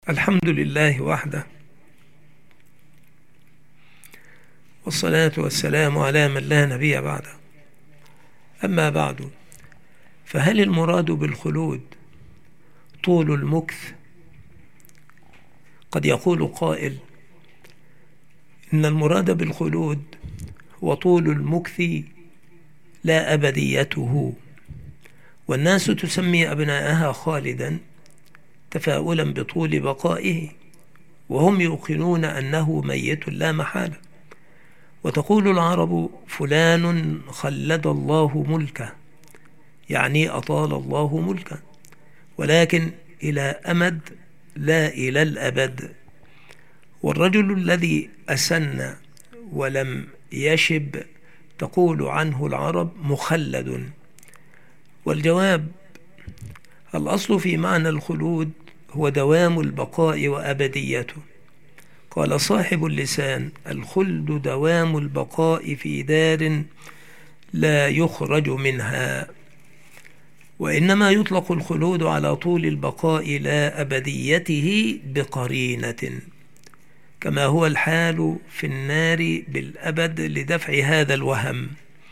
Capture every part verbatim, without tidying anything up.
الحمد لله وحده، والصلاة والسلام على من لا نبي بعده. أما بعد، فهل المراد بالخلود طول المكث؟ قد يقول قائل إن المراد بالخلود هو طول المكث لا أبديته، والناس تسمي أبناءها خالدا تفاؤلا بطول بقائه، وهم يوقنون أنه ميت لا محالة. وتقول العرب: فلان خلد الله ملكه، يعني أطال الله ملكه، ولكن إلى أمد لا إلى الأبد. والرجل الذي أسن ولم يشب تقول عنه العرب مخلد. والجواب: الأصل في معنى الخلود هو دوام البقاء وأبديته. قال صاحب اللسان: الخلد دوام البقاء في دار لا يخرج منها. وإنما يطلق الخلود على طول البقاء لا أبديته بقرينة، كما هو الحال في النار بالأبد لدفع هذا الوهم،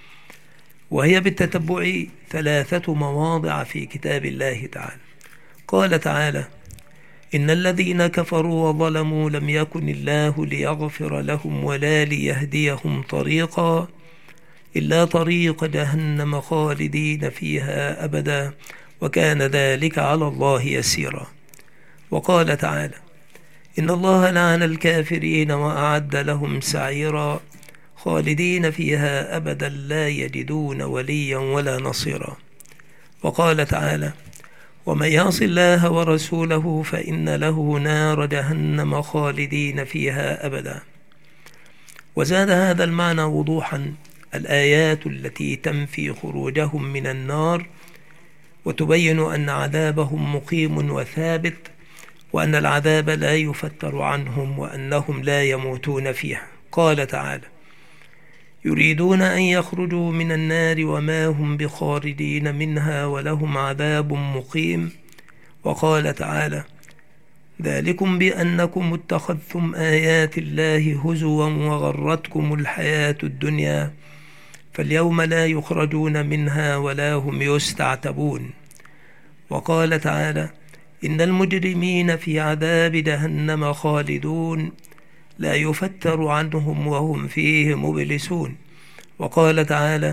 وهي بالتتبع ثلاثة مواضع في كتاب الله تعالى. قال تعالى: إن الذين كفروا وظلموا لم يكن الله ليغفر لهم ولا ليهديهم طريقا إلا طريق جهنم خالدين فيها أبدا وكان ذلك على الله يسيرا. وقال تعالى: إن الله لعن الكافرين وأعد لهم سعيرا خالدين فيها أبدا لا يجدون وليا ولا نصيرا. وقال تعالى: ومن يعص الله ورسوله فإن له نار جهنم خالدين فيها أبدا. وزاد هذا المعنى وضوحا الآيات التي تنفي خروجهم من النار وتبين أن عذابهم مقيم وثابت، وأن العذاب لا يفتر عنهم، وأنهم لا يموتون فيها. قال تعالى: يريدون أن يخرجوا من النار وما هم بخارجين منها ولهم عذاب مقيم. وقال تعالى: ذلكم بأنكم اتخذتم آيات الله هزوا وغرتكم الحياة الدنيا فاليوم لا يخرجون منها ولا هم يستعتبون. وقال تعالى: إن المجرمين في عذاب جهنم خالدون لا يفتر عنهم وهم فيه مبلسون. وقال تعالى: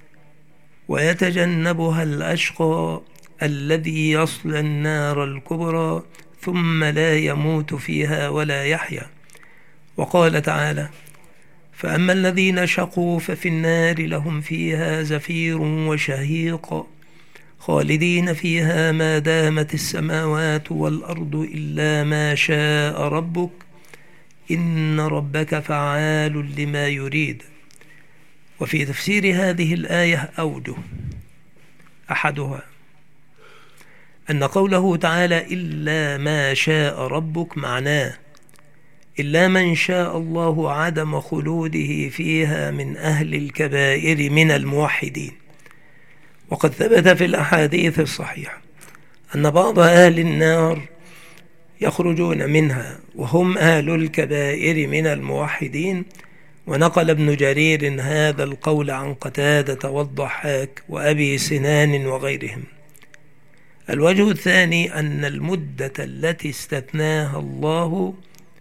ويتجنبها الأشقى الذي يصلى النار الكبرى ثم لا يموت فيها ولا يحيا. وقال تعالى: فأما الذين شقوا ففي النار لهم فيها زفير وشهيق خالدين فيها ما دامت السماوات والأرض إلا ما شاء ربك إن ربك فعال لما يريد. وفي تفسير هذه الآية أوجه: أحدها أن قوله تعالى إلا ما شاء ربك معناه إلا من شاء الله عدم خلوده فيها من أهل الكبائر من الموحدين. وقد ثبت في الأحاديث الصحيحة أن بعض أهل النار يخرجون منها وهم أهل الكبائر من الموحدين. ونقل ابن جرير هذا القول عن قتادة والضحاك وأبي سنان وغيرهم. الوجه الثاني أن المدة التي استثناها الله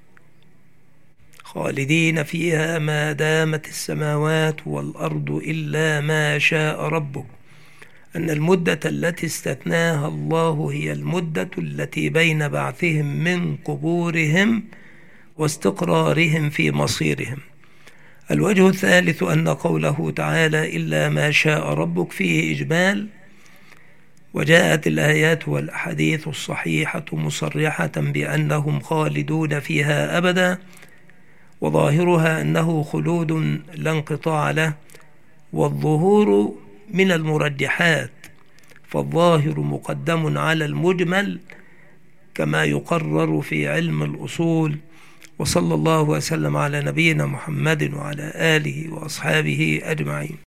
خالدين فيها ما دامت السماوات والأرض إلا ما شاء ربك، أن المدة التي استثناها الله هي المدة التي بين بعثهم من قبورهم واستقرارهم في مصيرهم. الوجه الثالث أن قوله تعالى إلا ما شاء ربك فيه إجمال، وجاءت الآيات والأحاديث الصحيحة مصرحة بأنهم خالدون فيها أبدا، وظاهرها أنه خلود لا انقطاع له، والظهور من المرجحات، فالظاهر مقدم على المجمل كما يقرر في علم الأصول. وصلى الله وسلم على نبينا محمد وعلى آله وأصحابه أجمعين.